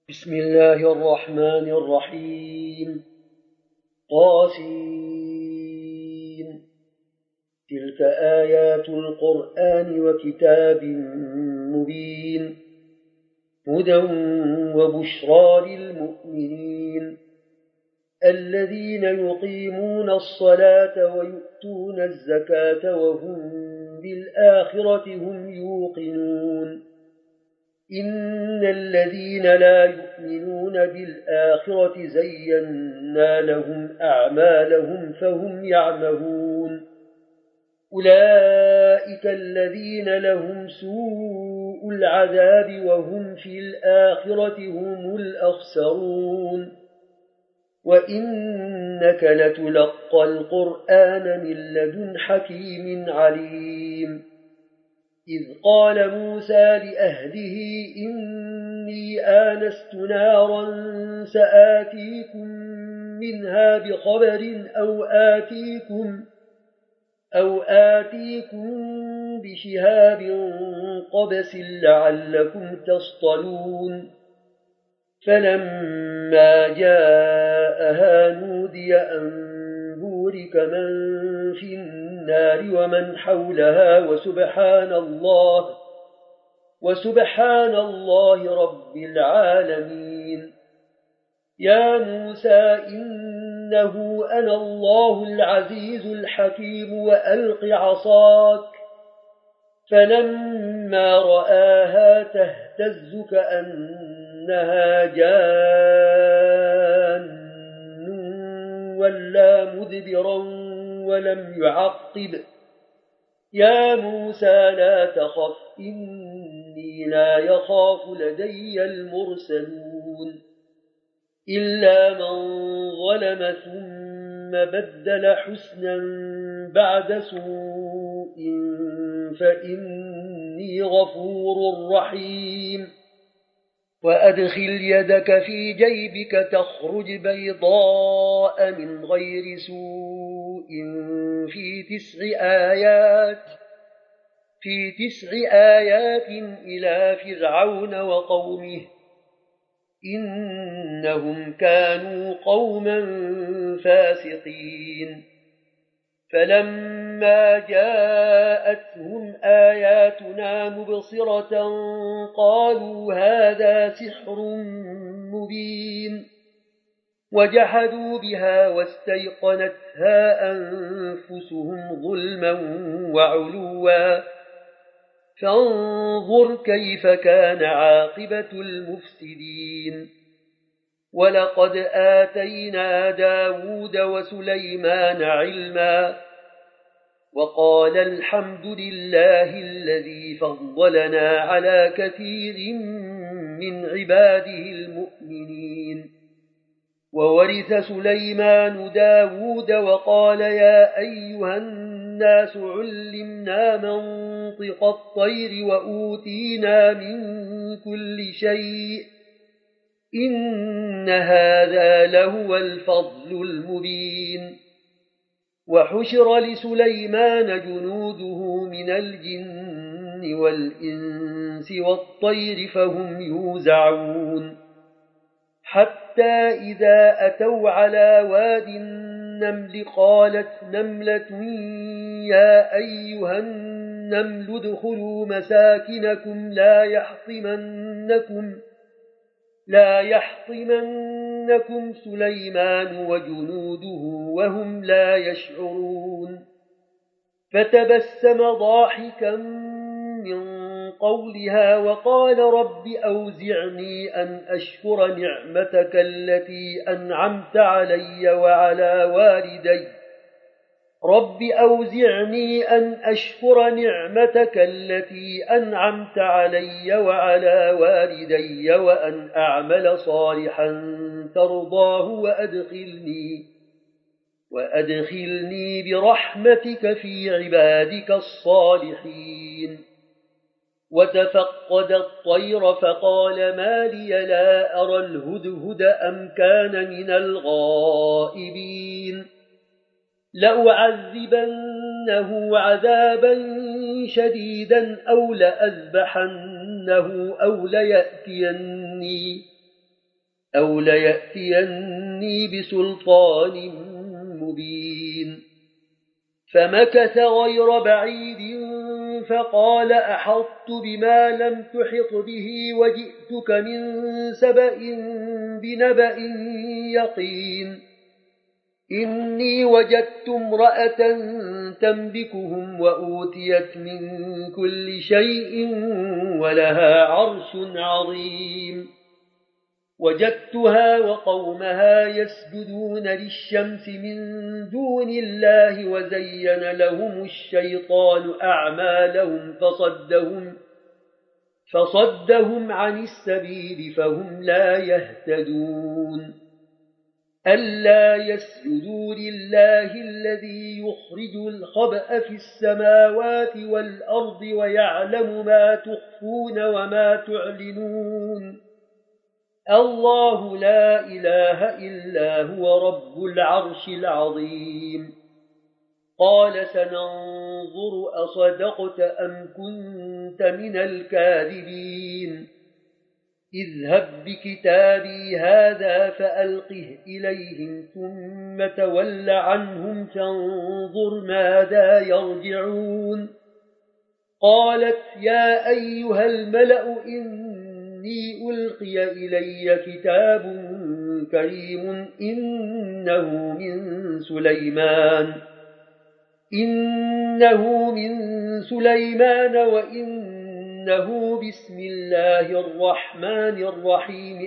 بسم الله الرحمن الرحيم. طاسين. تلك آيات القرآن وكتاب مبين، هدى وبشرى للمؤمنين الذين يقيمون الصلاة ويؤتون الزكاة وهم بالآخرة هم يوقنون. إن الذين لا يؤمنون بالآخرة زينا لهم أعمالهم فهم يعمهون. أولئك الذين لهم سوء العذاب وهم في الآخرة هم الأخسرون. وإنك لتلقى القرآن من لدن حكيم عليم. إذ قال موسى لأهله إني آنست نارا سآتيكم منها بخبر أو آتيكم بشهاب قبس لعلكم تصطلون. فلما جاءها نودي أن بورك من في النار ومن حولها وسبحان الله رب العالمين. يا موسى إنه أنا الله العزيز الحكيم وألق عصاك. فلما رآها تهتز كأنها جان ولا مدبرا ولم يعقب. يا موسى لا تخف إني لا يخاف لدي المرسلون إلا من ظلم ثم بدل حسنا بعد سوء فإني غفور رحيم. وأدخل يدك في جيبك تخرج بيضاء من غير سوء في 9 آيات إلى فرعون وقومه إنهم كانوا قوما فاسقين. فلما جاءتهم آياتنا مبصرة قالوا هذا سحر مبين. وجحدوا بها واستيقنتها أنفسهم ظلما وعلوا. فانظر كيف كان عاقبة المفسدين. ولقد آتينا داود وسليمان علما وقال الحمد لله الذي فضلنا على كثير من عباده المؤمنين. وورث سليمان داود وقال يا أيها الناس علمنا منطق الطير وأوتينا من كل شيء إن هذا لهو الفضل المبين. وحشر لسليمان جنوده من الجن والإنس والطير فهم يوزعون. حتى إذا أتوا على واد النمل قالت نملة يا أيها النمل ادخلوا مساكنكم لا يحطمنكم سليمان وجنوده وهم لا يشعرون. فتبسم ضاحكا من قولها وقال رب أوزعني أن أشكر نعمتك التي أنعمت علي وعلى والدي وأن أعمل صالحا ترضاه وأدخلني برحمتك في عبادك الصالحين. وتفقد الطير فقال ما لي لا أرى الهدهد أم كان من الغائبين. لأعذبنه عذابا شديدا أو لأذبحنه أو ليأتيني أو ليأتيني بسلطان مبين. فمكث غير بعيد فقال أحطت بما لم تحط به وجئتك من سبأ بنبأ يقين. إني وجدت امرأة تملكهم وأوتيت من كل شيء ولها عرش عظيم. وجدتها وقومها يسجدون للشمس من دون الله وزين لهم الشيطان أعمالهم فصدهم عن السبيل فهم لا يهتدون. ألا يسجدوا لله الذي يخرج الخبأ في السماوات والأرض ويعلم ما تخفون وما تعلنون. الله لا إله إلا هو رب العرش العظيم. قال سننظر أصدقت أم كنت من الكاذبين. اذهب بكتابي هذا فألقه إليهم ثم تول عنهم فانظر ماذا يرجعون. قالت يا أيها الملأ إني ألقي إلي كتاب كريم إنه من سليمان وإنه بسم الله الرحمن الرحيم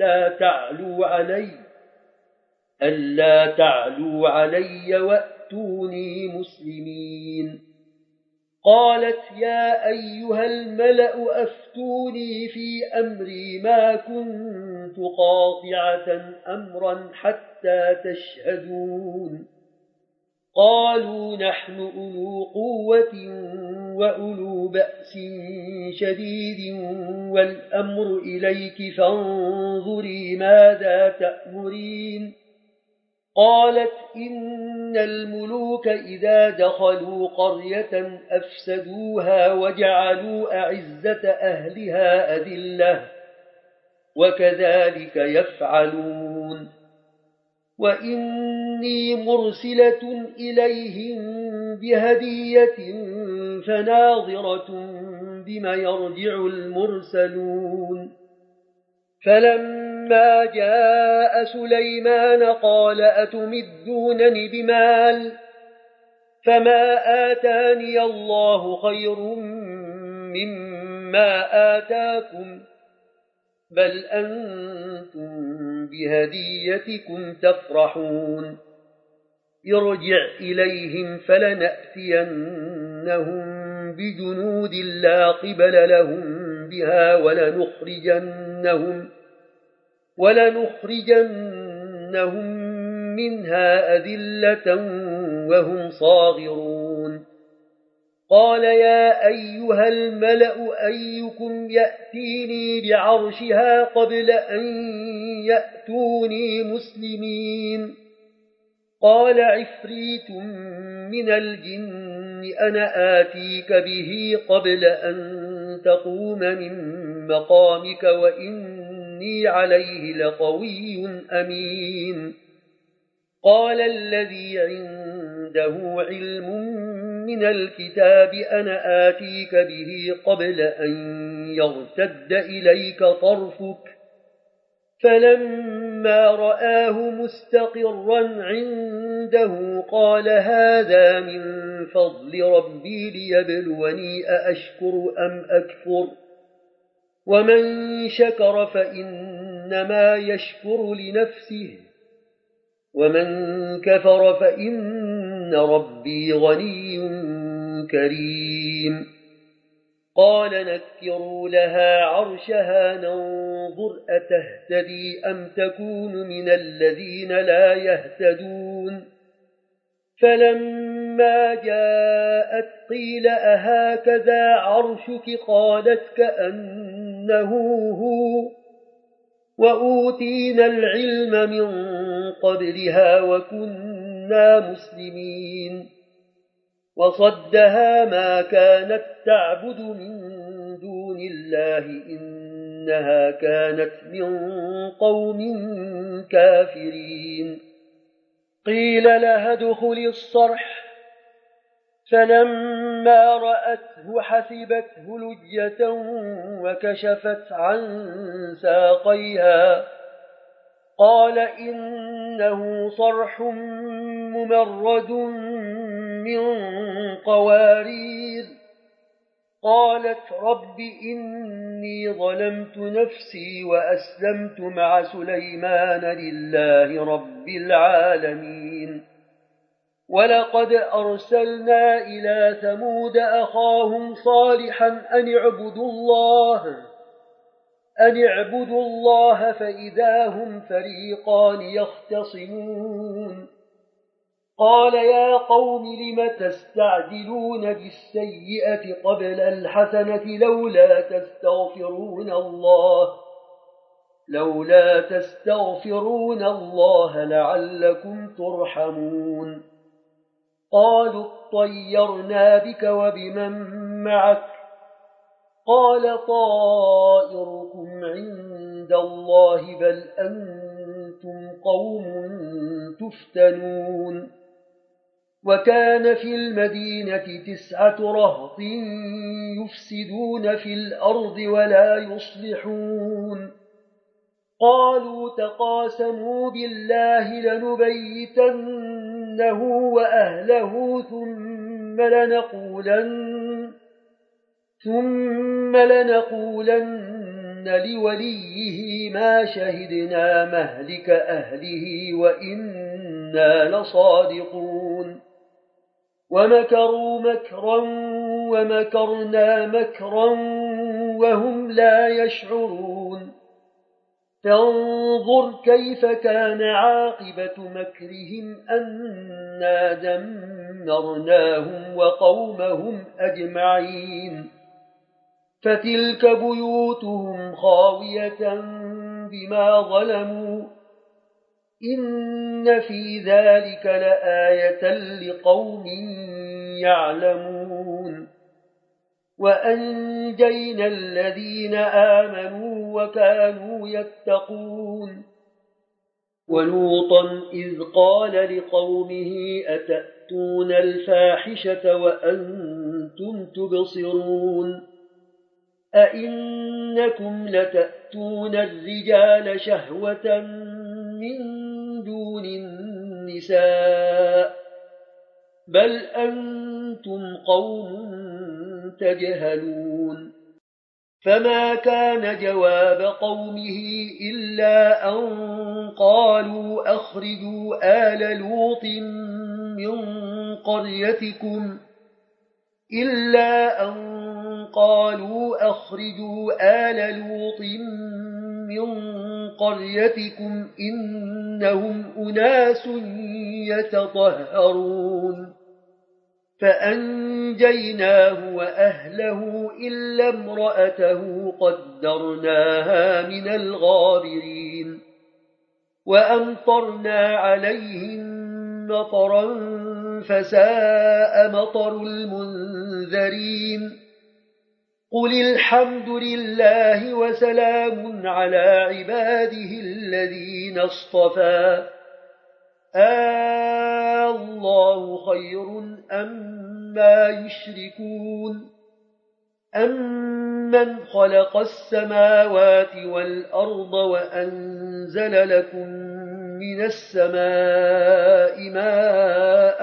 ألا تعلوا علي وأتوني مسلمين. قالت يا أيها الملأ أفتوني في أمري ما كنت قاطعة أمرا حتى تشهدون. قالوا نحن أولو قوة وأولو بأس شديد والأمر إليك فانظري ماذا تأمرين. قالت إن الملوك إذا دخلوا قرية أفسدوها وجعلوا أعزة أهلها أذلة وكذلك يفعلون. وإني مرسلة إليهم بهدية فناظرة بما يرجع المرسلون. فلما جاء سليمان قال أتمدونني بمال فما آتاني الله خير مما آتاكم بل أنتم بهديتكم تفرحون. ارجع إليهم فلنأتينهم بجنود لا قبل لهم بها ولنخرجنهم منها أذلة وهم صاغرون. قال يا أيها الملأ أيكم يأتيني بعرشها قبل أن يأتوني مسلمين. قال عفريت من الجن أنا آتيك به قبل أن تقوم من مقامك وإني عليه لقوي أمين. قال الذي عنده علم من الكتاب أنا آتيك به قبل أن يرتد إليك طرفك. فلما رآه مستقرا عنده قال هذا من فضل ربي ليبلوني أأشكر أم أكفر. ومن شكر فإنما يشكر لنفسه ومن كفر فإن ربي غني كريم. قال نكروا لها عرشها ننظر أتهتدي أم تكون من الذين لا يهتدون. فلما جاءت قيل أهكذا عرشك قالت كأنه هو وأوتينا العلم من قبلها وكنا مسلمين. وصدها ما كانت تعبد من دون الله إنها كانت من قوم كافرين. قيل لها ادخل الصرح فلما رأته حسبته لجة وكشفت عن ساقيها قال إنه صرح ممرد من قوارير. قالت رب إني ظلمت نفسي وأسلمت مع سليمان لله رب العالمين. ولقد أرسلنا إلى ثمود أخاهم صالحا أن اعبدوا الله فإذا هم فريقان يختصمون. قال يا قوم لم تستعجلون بالسيئة قبل الحسنة لولا تستغفرون الله لعلكم ترحمون. قالوا اطيرنا بك وبمن معك قال طائركم عند الله بل أنتم قوم تفتنون. وكان في المدينة 9 رهط يفسدون في الأرض ولا يصلحون. قالوا تقاسموا بالله لنبيتنه وأهله ثم لنقولن لوليه ما شهدنا مهلك أهله وإنا لصادقون. ومكروا مكرا ومكرنا مكرا وهم لا يشعرون. فانظر كيف كان عاقبة مكرهم أنا دمرناهم وقومهم أجمعين. فتلك بيوتهم خاوية بما ظلموا إن في ذلك لآية لقوم يعلمون. وأنجينا الذين آمنوا وكانوا يتقون. ولوطا إذ قال لقومه أتأتون الفاحشة وأنتم تبصرون أئنكم لتأتون الرجال شهوة من دون النساء بل أنتم قوم تجهلون. فما كان جواب قومه إلا أن قالوا أخرجوا آل لوط من قريتكم إنهم أناس يتطهرون. فأنجيناه وأهله إلا امرأته قدرناها من الغابرين. وأمطرنا عليهم مطرا فساء مطر المنذرين. قل الحمد لله وسلام على عباده الذين اصطفى الله خير أما يشركون. أمن خلق السماوات والأرض وأنزل لكم من السماء ماء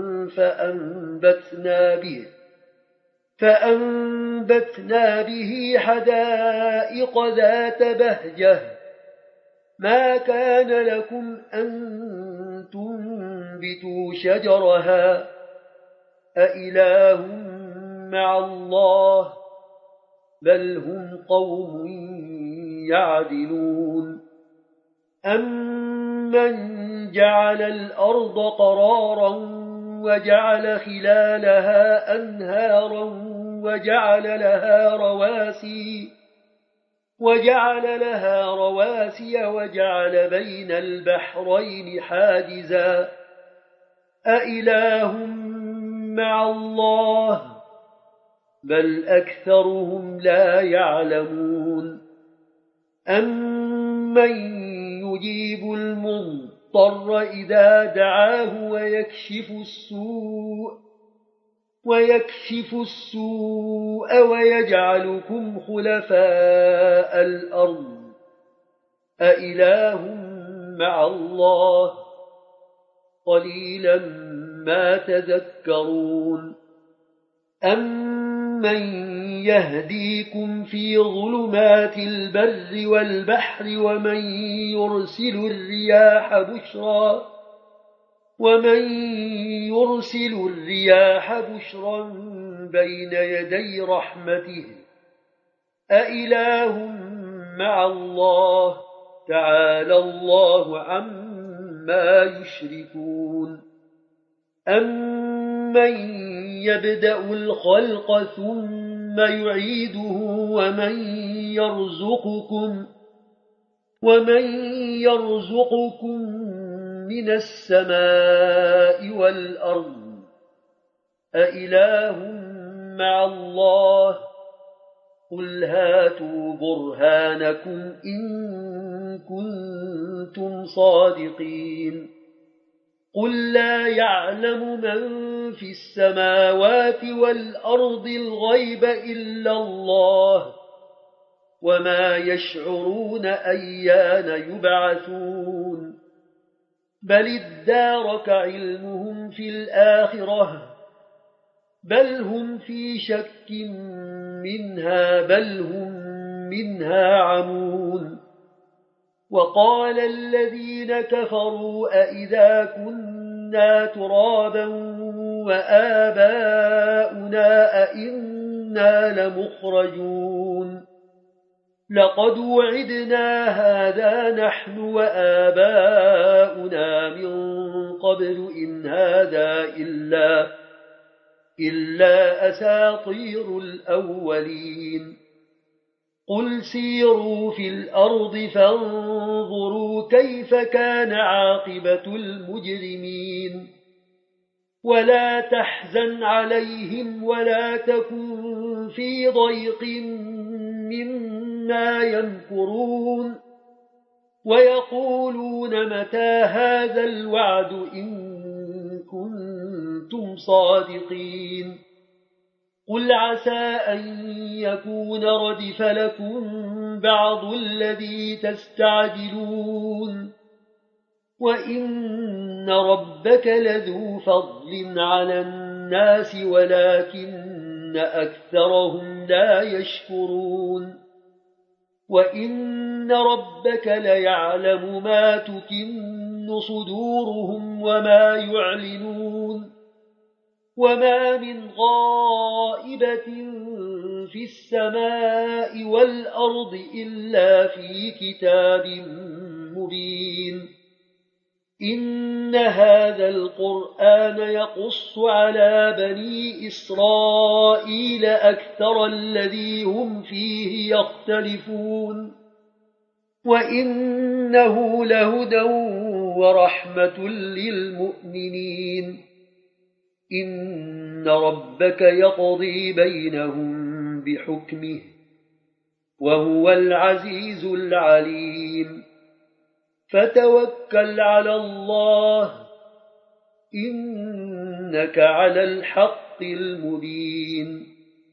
فأنبتنا به حدائق ذات بهجة ما كان لكم أن تنبتوا شجرها أإله مع الله بل هم قوم يعدلون. أمن جعل الأرض قرارا وجعل خلالها أنهارا وجعل لها رواسي وجعل بين البحرين حاجزا أإله مع الله بل أكثرهم لا يعلمون. أَمَّن يُجِيبُ الْمُضْطَرَّ إِذَا دَعَاهُ وَيَكْشِفُ السُّوءَ وَيَجْعَلُكُمْ خُلَفَاءَ الْأَرْضِ أَإِلَٰهٌ مَّعَ اللَّهِ قَلِيلًا مَّا تَذَكَّرُونَ أَمَّن يَهْدِيكُمْ فِي ظُلُمَاتِ الْبَرِّ وَالْبَحْرِ ومن يرسل الرياح بشرا بين يدي رحمته أإله مع الله تعالى الله عما يشركون أمن يبدأ الخلق ثم يعيده ومن يرزقكم من السماء والأرض أإله مع الله قل هاتوا برهانكم إن كنتم صادقين قل لا يعلم من في السماوات والأرض الغيب إلا الله وما يشعرون أيان يبعثون بل ادارك علمهم في الآخرة بل هم في شك منها بل هم منها عمون وقال الذين كفروا أئذا كنا ترابا وآباؤنا أئنا لمخرجون لقد وعدنا هذا نحن وآباؤنا من قبل إن هذا إلا أساطير الأولين قل سيروا في الأرض فانظروا كيف كان عاقبة المجرمين ولا تحزن عليهم ولا تكن في ضيق مما يمكرون ويقولون متى هذا الوعد إن كنتم صادقين قل عسى أن يكون ردف لكم بعض الذي تستعجلون وإن ربك لذو فضل على الناس ولكن أكثرهم لا يشكرون وإن ربك ليعلم ما تكن صدورهم وما يعلنون وما من غائبة في السماء والأرض إلا في كتاب مبين إن هذا القرآن يقص على بني إسرائيل أكثر الذي هم فيه يختلفون وإنه لهدى ورحمة للمؤمنين إن ربك يقضي بينهم بحكمه وهو العزيز العليم فتوكل على الله إنك على الحق المبين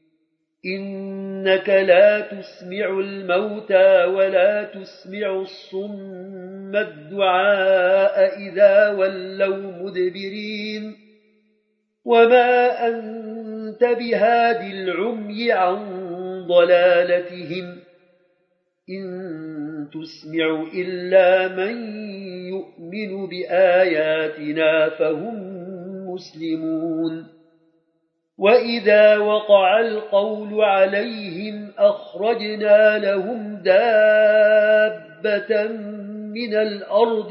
إنك لا تسمع الموتى ولا تسمع الصم الدعاء إذا ولوا مدبرين وما أنت بهاد العمي عن ضلالتهم إن تسمع إلا من يؤمن بآياتنا فهم مسلمون وإذا وقع القول عليهم أخرجنا لهم دابة من الأرض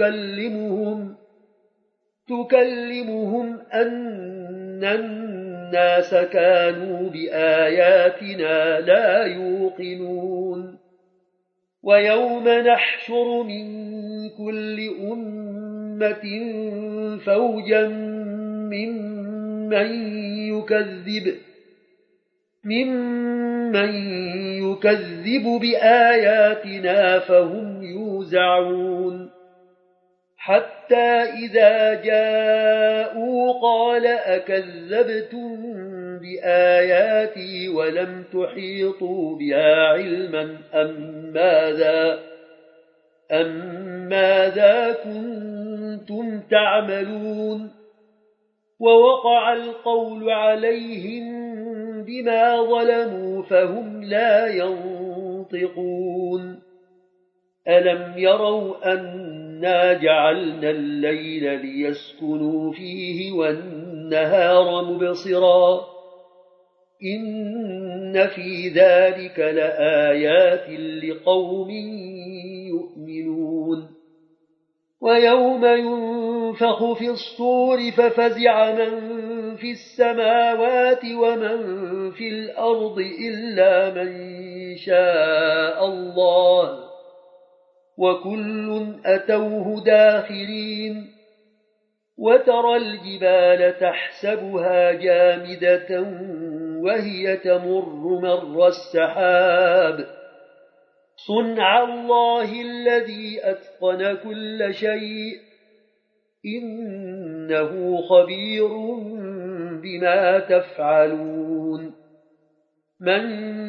تكلمهم أن الناس كانوا بآياتنا لا يوقنون ويوم نحشر من كل أمة فوجا ممن ممن يكذب بآياتنا فهم يوزعون حتى إذا جاءوا قال أكذبتم بآياتي ولم تحيطوا بها علما أم ماذا كنتم تعملون ووقع القول عليهم بما ظلموا فهم لا ينطقون ألم يروا أنا جعلنا الليل ليسكنوا فيه والنهار مبصرا إن في ذلك لآيات لقوم يؤمنون ويوم ينفخ في الصور ففزع من في السماوات ومن في الأرض إلا من شاء الله وكل أتوه داخرين وترى الجبال تحسبها جامدة وهي تمر مر السحاب صنع الله الذي أتقن كل شيء إنه خبير بما تفعلون من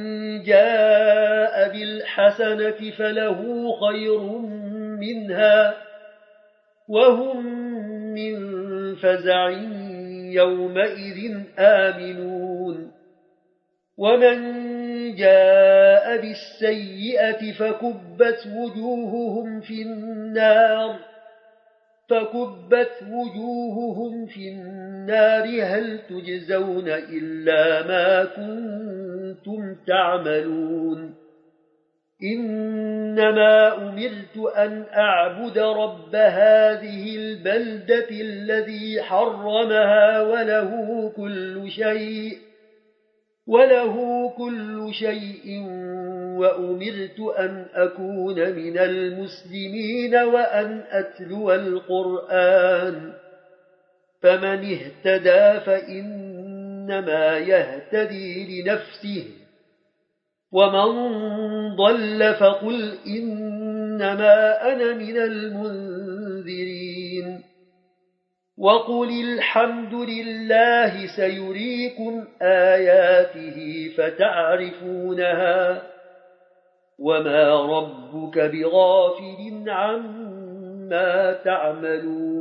جاء بالحسنة فله خير منها وهم من فزع يومئذ آمنون ومن جاء بالسيئة فكبت وجوههم في النار هل تجزون إلا ما كنتم تعملون إنما أمرت أن أعبد رب هذه البلدة الذي حرمها وله كل شيء وأمرت أن أكون من المسلمين وأن أتلو القرآن فمن اهتدى فإنما يهتدي لنفسه ومن ضل فقل إنما أنا من المنذرين وقل الحمد لله سيريكم آياته فتعرفونها وما ربك بغافل عما تعملون